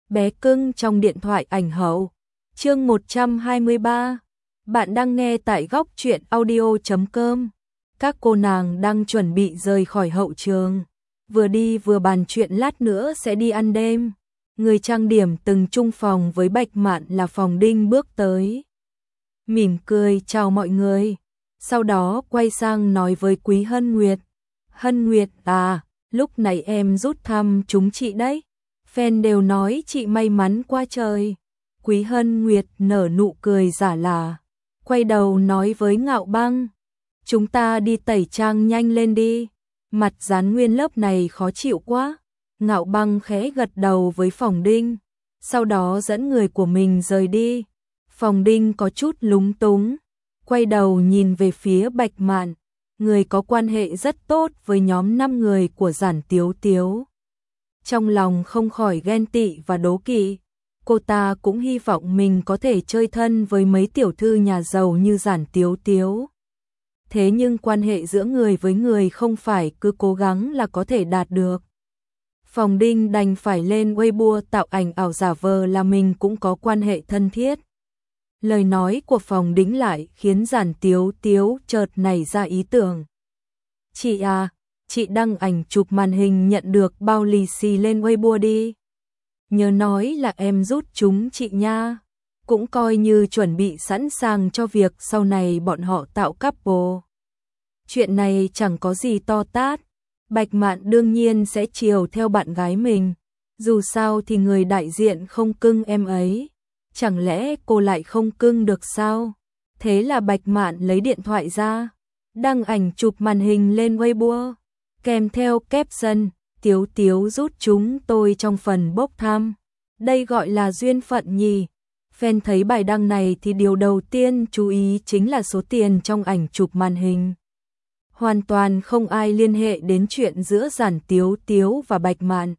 bé cưng trong điện thoại ảnh hậu. Chương 123. Bạn đang nghe tại góc truyện audio.com. Các cô nàng đang chuẩn bị rời khỏi hậu trường, vừa đi vừa bàn chuyện lát nữa sẽ đi ăn đêm. Người trang điểm từng chung phòng với Bạch Mạn là Phòng Đinh bước tới, mỉm cười chào mọi người, sau đó quay sang nói với Quý Hân Nguyệt. Hân Nguyệt à, lúc này em rút thăm chúng chị đấy. Fan đều nói chị may mắn quá trời. Quý Hân Nguyệt nở nụ cười giả lả, quay đầu nói với Ngạo Băng. Chúng ta đi tẩy trang nhanh lên đi. Mặt dán nguyên lớp này khó chịu quá. Ngạo Băng khẽ gật đầu với Phòng Đinh, sau đó dẫn người của mình rời đi. Phòng Đinh có chút lúng túng, quay đầu nhìn về phía Bạch Mạn, người có quan hệ rất tốt với nhóm 5 người của Giản Tiếu Tiếu. Trong lòng không khỏi ghen tị và đố kỵ, cô ta cũng hy vọng mình có thể chơi thân với mấy tiểu thư nhà giàu như Giản Tiếu Tiếu. Thế nhưng quan hệ giữa người với người không phải cứ cố gắng là có thể đạt được. Phòng Đinh đành phải lên Weibo tạo ảnh ảo giả vờ là mình cũng có quan hệ thân thiết. Lời nói của Phòng Đinh lại khiến Giản Tiếu Tiếu chợt nảy ra ý tưởng. Chị à, chị đăng ảnh chụp màn hình nhận được bao lì xì lên Weibo đi. Nhớ nói là em rút chúng chị nha. Cũng coi như chuẩn bị sẵn sàng cho việc sau này bọn họ tạo couple. Chuyện này chẳng có gì to tát. Bạch Mạn đương nhiên sẽ chiều theo bạn gái mình. Dù sao thì người đại diện không cưng em ấy. Chẳng lẽ cô lại không cưng được sao? Thế là Bạch Mạn lấy điện thoại ra, đăng ảnh chụp màn hình lên Weibo, kèm theo caption, Tiếu Tiếu rút chúng tôi trong phần bốc thăm. Đây gọi là duyên phận nhỉ? Fan thấy bài đăng này thì điều đầu tiên chú ý chính là số tiền trong ảnh chụp màn hình. Hoàn toàn không ai liên hệ đến chuyện giữa Giản Tiếu Tiếu và Bạch Mạn.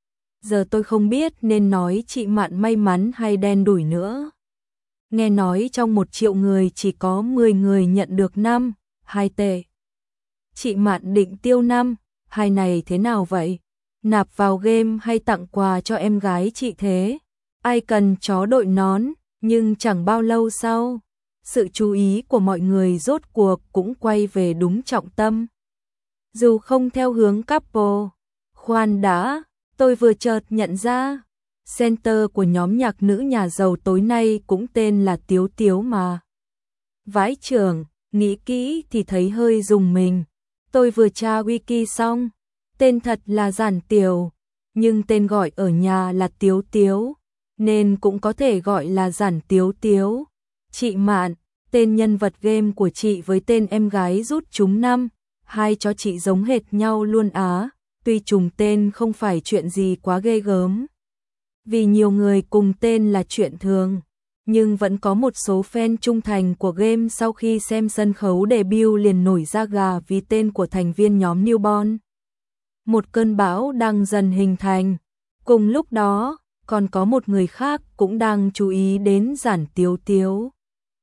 Giờ tôi không biết nên nói chị Mạn may mắn hay đen đủi nữa. Nghe nói trong 1 triệu người chỉ có 10 người nhận được 2 tệ. Chị Mạn định tiêu 2 này thế nào vậy? Nạp vào game hay tặng quà cho em gái chị thế? Ai cần chó đội nón, nhưng chẳng bao lâu sau, sự chú ý của mọi người rốt cuộc cũng quay về đúng trọng tâm. Dù không theo hướng couple, khoan đã, tôi vừa chợt nhận ra, center của nhóm nhạc nữ nhà giàu tối nay cũng tên là Tiếu Tiếu mà. Vãi chưởng, nghĩ kỹ thì thấy hơi rùng mình. Tôi vừa tra wiki xong, tên thật là Giản Tiều, nhưng tên gọi ở nhà là Tiếu Tiếu, nên cũng có thể gọi là Giản Tiếu Tiếu. Chị Mạn, tên nhân vật game của chị với tên em gái rút chúng 2 cho chị giống hệt nhau luôn á. Tuy trùng tên không phải chuyện gì quá ghê gớm, vì nhiều người cùng tên là chuyện thường, nhưng vẫn có một số fan trung thành của game sau khi xem sân khấu debut liền nổi da gà vì tên của thành viên nhóm Newborn. Một cơn bão đang dần hình thành. Cùng lúc đó, còn có một người khác cũng đang chú ý đến Giản Tiếu Tiếu.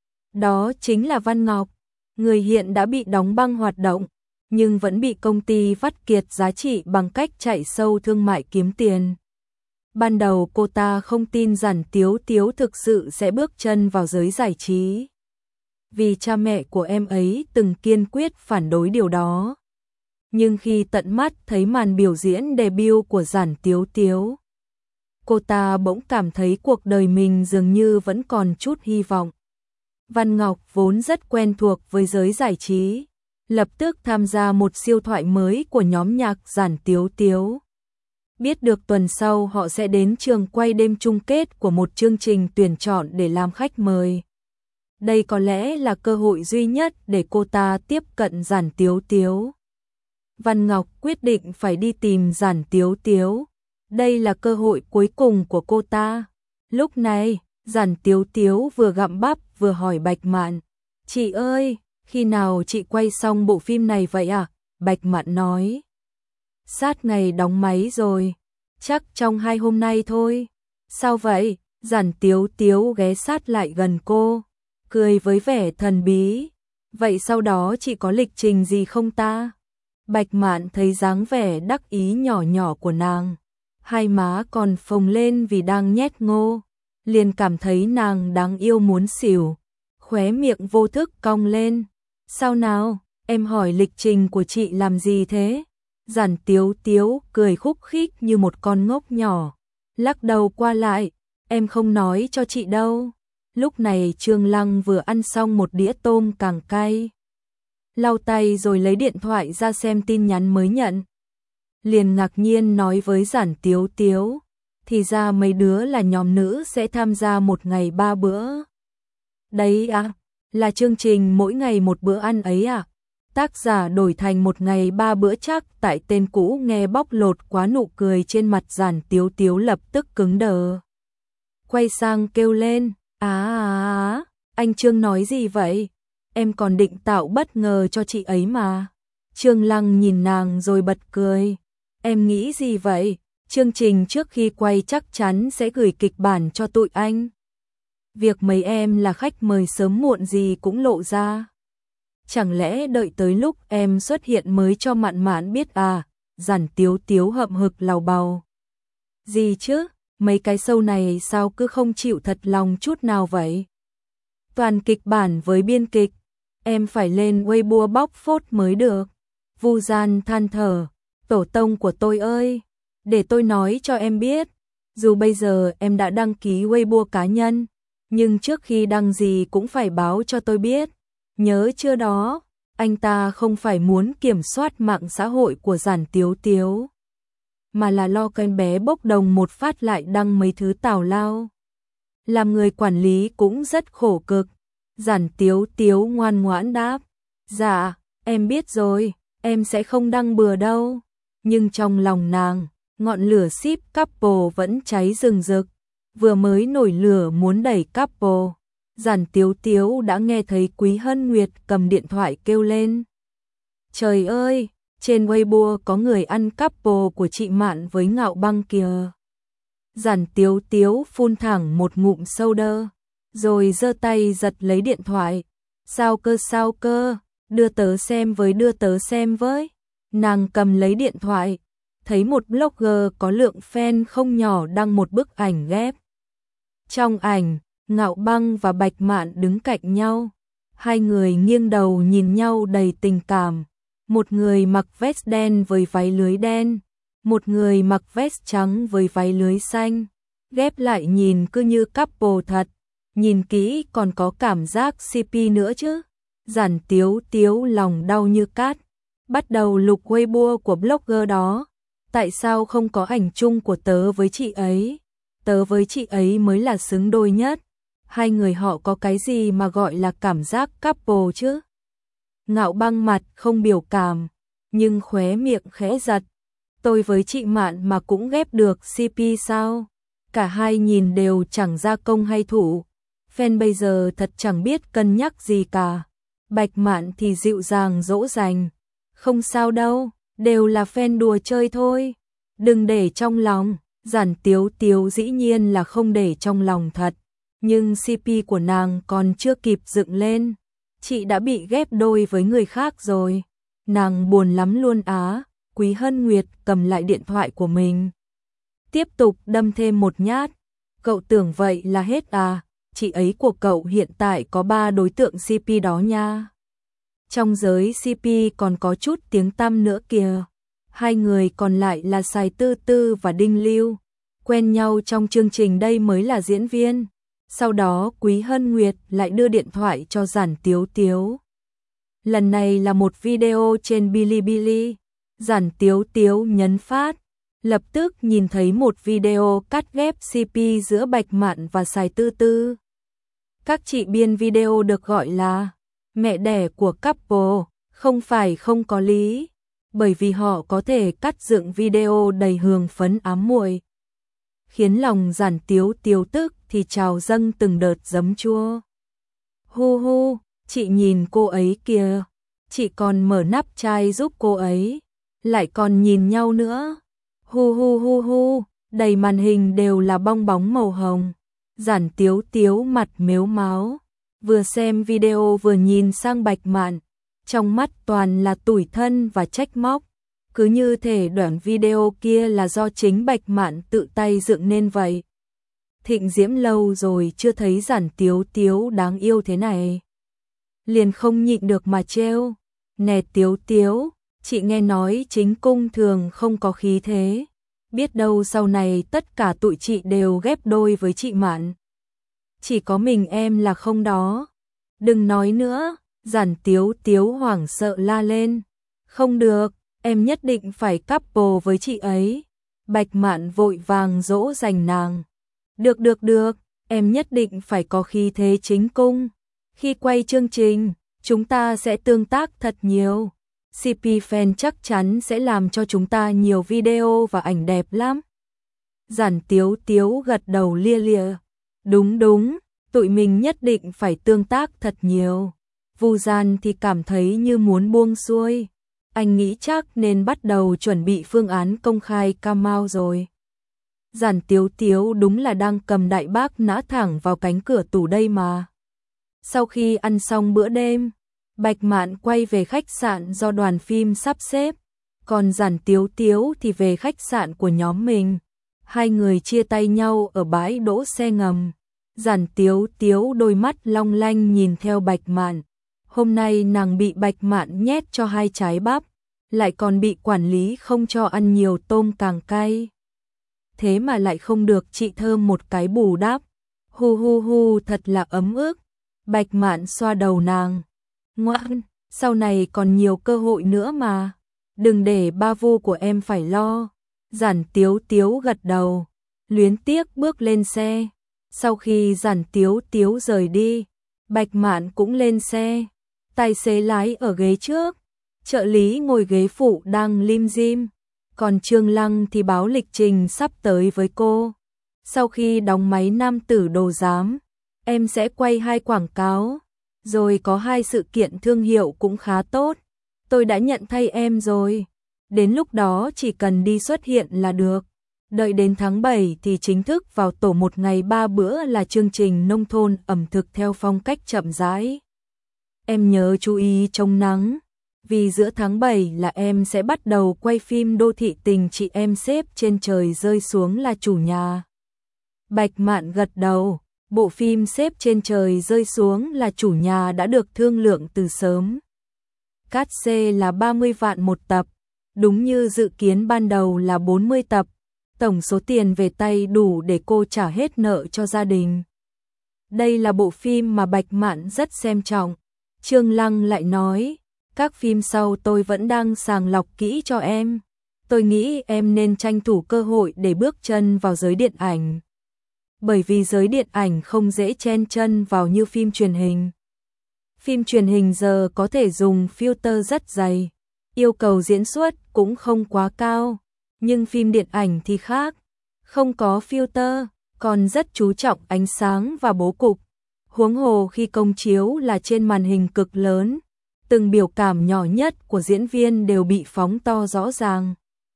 Đó chính là Văn Ngọc, người hiện đã bị đóng băng hoạt động, nhưng vẫn bị công ty vắt kiệt giá trị bằng cách chạy sâu thương mại kiếm tiền. Ban đầu cô ta không tin Giản Tiếu Tiếu thực sự sẽ bước chân vào giới giải trí, vì cha mẹ của em ấy từng kiên quyết phản đối điều đó. Nhưng khi tận mắt thấy màn biểu diễn debut của Giản Tiếu Tiếu, cô ta bỗng cảm thấy cuộc đời mình dường như vẫn còn chút hy vọng. Văn Ngọc vốn rất quen thuộc với giới giải trí, lập tức tham gia một siêu thoại mới của nhóm nhạc Giản Tiếu Tiếu. Biết được tuần sau họ sẽ đến trường quay đêm chung kết của một chương trình tuyển chọn để làm khách mời. Đây có lẽ là cơ hội duy nhất để cô ta tiếp cận Giản Tiếu Tiếu. Văn Ngọc quyết định phải đi tìm Giản Tiếu Tiếu. Đây là cơ hội cuối cùng của cô ta. Lúc này, Giản Tiếu Tiếu vừa gặm bắp vừa hỏi Bạch Mạn. Chị ơi, khi nào chị quay xong bộ phim này vậy à? Bạch Mạn nói. Sát ngày đóng máy rồi. Chắc trong 2 hôm nay thôi. Sao vậy? Giản Tiếu Tiếu ghé sát lại gần cô, cười với vẻ thần bí. Vậy sau đó chị có lịch trình gì không ta? Bạch Mạn thấy dáng vẻ đắc ý nhỏ nhỏ của nàng, hai má còn phồng lên vì đang nhét ngô, liền cảm thấy nàng đáng yêu muốn xỉu, khóe miệng vô thức cong lên. Sao nào, em hỏi lịch trình của chị làm gì thế? Giản Tiếu Tiếu cười khúc khích như một con ngốc nhỏ, lắc đầu qua lại, em không nói cho chị đâu. Lúc này Trương Lăng vừa ăn xong một đĩa tôm càng cay, lau tay rồi lấy điện thoại ra xem tin nhắn mới nhận. Liền ngạc nhiên nói với Giản Tiếu Tiếu, thì ra mấy đứa là nhóm nữ sẽ tham gia một ngày 3 bữa. Đấy à, là chương trình mỗi ngày một bữa ăn ấy à? Tác giả đổi thành một ngày 3 bữa chắc tại tên cũ nghe bóc lột quá, nụ cười trên mặt Giản Tiếu Tiếu lập tức cứng đờ. Quay sang kêu lên, anh Trương nói gì vậy? Em còn định tạo bất ngờ cho chị ấy mà. Trương Lăng nhìn nàng rồi bật cười. Em nghĩ gì vậy? Chương trình trước khi quay chắc chắn sẽ gửi kịch bản cho tụi anh. Việc mấy em là khách mời sớm muộn gì cũng lộ ra. Chẳng lẽ đợi tới lúc em xuất hiện mới cho Mạn Mạn biết à? Giản Tiếu Tiếu hậm hực lào bào. Gì chứ? Mấy cái show này sao cứ không chịu thật lòng chút nào vậy? Toàn kịch bản với biên kịch, em phải lên Weibo bóc phốt mới được. Vu Gian than thở, tổ tông của tôi ơi, để tôi nói cho em biết, dù bây giờ em đã đăng ký Weibo cá nhân, nhưng trước khi đăng gì cũng phải báo cho tôi biết. Nhớ chưa đó, anh ta không phải muốn kiểm soát mạng xã hội của Giản Tiếu Tiếu, mà là lo con bé bốc đồng một phát lại đăng mấy thứ tào lao. Làm người quản lý cũng rất khổ cực. Giản Tiếu Tiếu ngoan ngoãn đáp, dạ, em biết rồi, em sẽ không đăng bừa đâu. Nhưng trong lòng nàng, ngọn lửa ship couple vẫn cháy rừng rực, vừa mới nổi lửa muốn đẩy couple. Giản Tiếu Tiếu đã nghe thấy Quý Hân Nguyệt cầm điện thoại kêu lên. Trời ơi, trên Weibo có người ăn couple của chị Mạn với Ngạo Băng kìa. Giản Tiếu Tiếu phun thẳng một ngụm soda, rồi giơ tay giật lấy điện thoại. Sao cơ, đưa tớ xem với. Nàng cầm lấy điện thoại, thấy một blogger có lượng fan không nhỏ đăng một bức ảnh ghép. Trong ảnh, Ngạo Băng và Bạch Mạn đứng cạnh nhau. Hai người nghiêng đầu nhìn nhau đầy tình cảm. Một người mặc vest đen với váy lưới đen, một người mặc vest trắng với váy lưới xanh. Ghép lại nhìn cứ như couple thật, nhìn kỹ còn có cảm giác CP nữa chứ. Giản Tiếu Tiếu lòng đau như cát, bắt đầu lục Weibo của blogger đó. Tại sao không có ảnh chung của tớ với chị ấy? Tớ với chị ấy mới là xứng đôi nhất. Hai người họ có cái gì mà gọi là cảm giác couple chứ? Ngạo Băng mặt không biểu cảm, nhưng khóe miệng khẽ giật. Tôi với chị Mạn mà cũng ghép được CP sao? Cả hai nhìn đều chẳng ra công hay thủ. Fan bây giờ thật chẳng biết cân nhắc gì cả. Bạch Mạn thì dịu dàng dỗ dành. Không sao đâu, đều là fan đùa chơi thôi. Đừng để trong lòng. Giản Tiếu Tiếu dĩ nhiên là không để trong lòng thật. Nhưng CP của nàng còn chưa kịp dựng lên, chị đã bị ghép đôi với người khác rồi. Nàng buồn lắm luôn á. Quý Hân Nguyệt cầm lại điện thoại của mình, tiếp tục đâm thêm một nhát. Cậu tưởng vậy là hết à? Chị ấy của cậu hiện tại có 3 đối tượng CP đó nha. Trong giới CP còn có chút tiếng tăm nữa kìa. Hai người còn lại là Sài Tư Tư và Đinh Lưu, quen nhau trong chương trình đây mới là diễn viên. Sau đó Quý Hân Nguyệt lại đưa điện thoại cho Giản Tiếu Tiếu. Lần này là một video trên Bilibili. Giản Tiếu Tiếu nhấn phát, lập tức nhìn thấy một video cắt ghép CP giữa Bạch Mạn và Sài Tư Tư. Các chị biên video được gọi là mẹ đẻ của couple, không phải không có lý, bởi vì họ có thể cắt dựng video đầy hương phấn ám muội, khiến lòng Giản Tiếu Tiếu tức thì trào dâng từng đợt giấm chua. Hu hu, chị nhìn cô ấy kìa, chị còn mở nắp chai giúp cô ấy, lại còn nhìn nhau nữa. Hu hu hu hu, đầy màn hình đều là bong bóng màu hồng. Giản Tiếu Tiếu mặt mếu máo, vừa xem video vừa nhìn sang Bạch Mạn, trong mắt toàn là tủi thân và trách móc. Cứ như thể đoạn video kia là do chính Bạch Mạn tự tay dựng nên vậy. Thịnh Diễm lâu rồi chưa thấy Giản Tiếu Tiếu đáng yêu thế này. Liền không nhịn được mà trêu. Nè Tiếu Tiếu, chị nghe nói chính cung thường không có khí thế. Biết đâu sau này tất cả tụi chị đều ghép đôi với chị Mạn. Chỉ có mình em là không đó. Đừng nói nữa, Giản Tiếu Tiếu hoảng sợ la lên. Không được, em nhất định phải couple với chị ấy. Bạch Mạn vội vàng dỗ dành nàng. Được, em nhất định phải có khí thế chính cung. Khi quay chương trình, chúng ta sẽ tương tác thật nhiều. CP fan chắc chắn sẽ làm cho chúng ta nhiều video và ảnh đẹp lắm. Giản Tiếu Tiếu gật đầu lia lịa. Đúng, tụi mình nhất định phải tương tác thật nhiều. Vu Gian thì cảm thấy như muốn buông xuôi. Anh nghĩ chắc nên bắt đầu chuẩn bị phương án công khai Camao rồi. Giản Tiếu Tiếu đúng là đang cầm đại bác nã thẳng vào cánh cửa tủ đây mà. Sau khi ăn xong bữa đêm, Bạch Mạn quay về khách sạn do đoàn phim sắp xếp, còn Giản Tiếu Tiếu thì về khách sạn của nhóm mình. Hai người chia tay nhau ở bãi đỗ xe ngầm. Giản Tiếu Tiếu đôi mắt long lanh nhìn theo Bạch Mạn. Hôm nay nàng bị Bạch Mạn nhét cho 2 trái bắp, lại còn bị quản lý không cho ăn nhiều tôm càng cay. Thế mà lại không được chị Thơm một cái bù đắp. Hu thật là ấm ức. Bạch Mạn xoa đầu nàng. Ngoan, sau này còn nhiều cơ hội nữa mà. Đừng để ba Vu của em phải lo. Giản Tiếu Tiếu gật đầu, luyến tiếc bước lên xe. Sau khi Giản Tiếu Tiếu rời đi, Bạch Mạn cũng lên xe. Tài xế lái ở ghế trước, trợ lý ngồi ghế phụ đang lim dim. Còn Trương Lăng thì báo lịch trình sắp tới với cô. Sau khi đóng máy Nam Tử Đồ Giám, em sẽ quay 2 quảng cáo. Rồi có 2 sự kiện thương hiệu cũng khá tốt. Tôi đã nhận thay em rồi. Đến lúc đó chỉ cần đi xuất hiện là được. Đợi đến tháng 7 thì chính thức vào tổ 1 ngày 3 bữa là chương trình nông thôn ẩm thực theo phong cách chậm rãi. Em nhớ chú ý chống nắng. Vì giữa tháng 7 là em sẽ bắt đầu quay phim đô thị tình chị em xếp trên trời rơi xuống là chủ nhà. Bạch Mạn gật đầu, bộ phim xếp trên trời rơi xuống là chủ nhà đã được thương lượng từ sớm. Cát xê là 30 vạn một tập, đúng như dự kiến ban đầu là 40 tập, tổng số tiền về tay đủ để cô trả hết nợ cho gia đình. Đây là bộ phim mà Bạch Mạn rất xem trọng. Trương Lăng lại nói, các phim sau tôi vẫn đang sàng lọc kỹ cho em. Tôi nghĩ em nên tranh thủ cơ hội để bước chân vào giới điện ảnh. Bởi vì giới điện ảnh không dễ chen chân vào như phim truyền hình. Phim truyền hình giờ có thể dùng filter rất dày, yêu cầu diễn xuất cũng không quá cao. Nhưng phim điện ảnh thì khác, không có filter, còn rất chú trọng ánh sáng và bố cục. Huống hồ khi công chiếu là trên màn hình cực lớn, từng biểu cảm nhỏ nhất của diễn viên đều bị phóng to rõ ràng.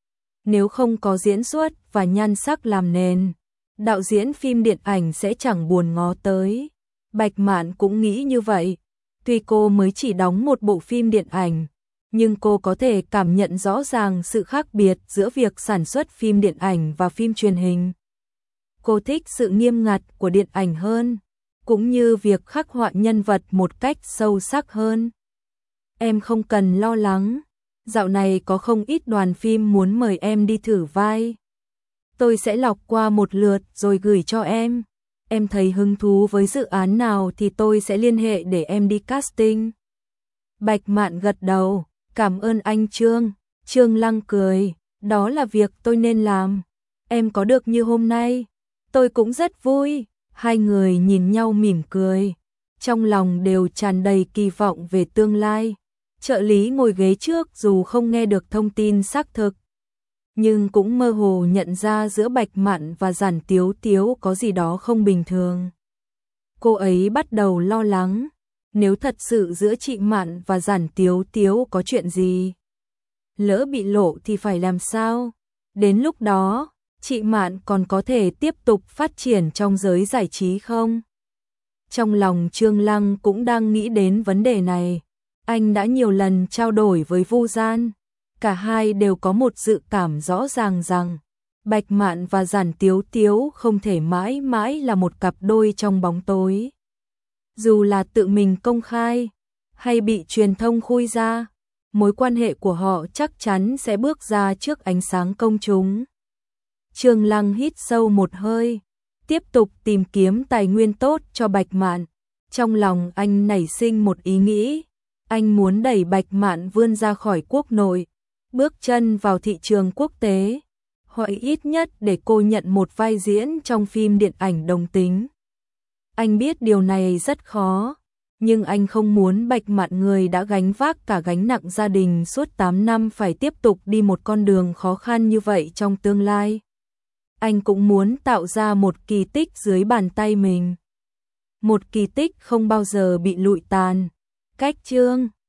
Nếu không có diễn xuất và nhan sắc làm nền, đạo diễn phim điện ảnh sẽ chẳng buồn ngó tới. Bạch Mạn cũng nghĩ như vậy. Tuy cô mới chỉ đóng một bộ phim điện ảnh, nhưng cô có thể cảm nhận rõ ràng sự khác biệt giữa việc sản xuất phim điện ảnh và phim truyền hình. Cô thích sự nghiêm ngặt của điện ảnh hơn, cũng như việc khắc họa nhân vật một cách sâu sắc hơn. Em không cần lo lắng, dạo này có không ít đoàn phim muốn mời em đi thử vai. Tôi sẽ lọc qua một lượt rồi gửi cho em. Em thấy hứng thú với dự án nào thì tôi sẽ liên hệ để em đi casting. Bạch Mạn gật đầu, cảm ơn anh Trương. Trương Lăng cười, đó là việc tôi nên làm. Em có được như hôm nay, tôi cũng rất vui. Hai người nhìn nhau mỉm cười, trong lòng đều tràn đầy kỳ vọng về tương lai. Trợ lý ngồi ghế trước dù không nghe được thông tin xác thực, nhưng cũng mơ hồ nhận ra giữa Bạch Mạn và Giản Tiếu Tiếu có gì đó không bình thường. Cô ấy bắt đầu lo lắng, nếu thật sự giữa chị Mạn và Giản Tiếu Tiếu có chuyện gì, lỡ bị lộ thì phải làm sao? Đến lúc đó, chị Mạn còn có thể tiếp tục phát triển trong giới giải trí không? Trong lòng Trương Lăng cũng đang nghĩ đến vấn đề này. Anh đã nhiều lần trao đổi với Vu Gian, Cả hai đều có một dự cảm rõ ràng rằng Bạch Mạn và Giản Tiếu Tiếu không thể mãi mãi là một cặp đôi trong bóng tối. Dù là tự mình công khai hay bị truyền thông khui ra, mối quan hệ của họ chắc chắn sẽ bước ra trước ánh sáng công chúng. Trương Lăng hít sâu một hơi, tiếp tục tìm kiếm tài nguyên tốt cho Bạch Mạn. Trong lòng anh nảy sinh một ý nghĩ, anh muốn đẩy Bạch Mạn vươn ra khỏi quốc nội, bước chân vào thị trường quốc tế, hoặc ít nhất để cô nhận một vai diễn trong phim điện ảnh đồng tính. Anh biết điều này rất khó, nhưng anh không muốn Bạch Mạn, người đã gánh vác cả gánh nặng gia đình suốt 8 năm, phải tiếp tục đi một con đường khó khăn như vậy trong tương lai. Anh cũng muốn tạo ra một kỳ tích dưới bàn tay mình. Một kỳ tích không bao giờ bị lụi tàn. Cách chương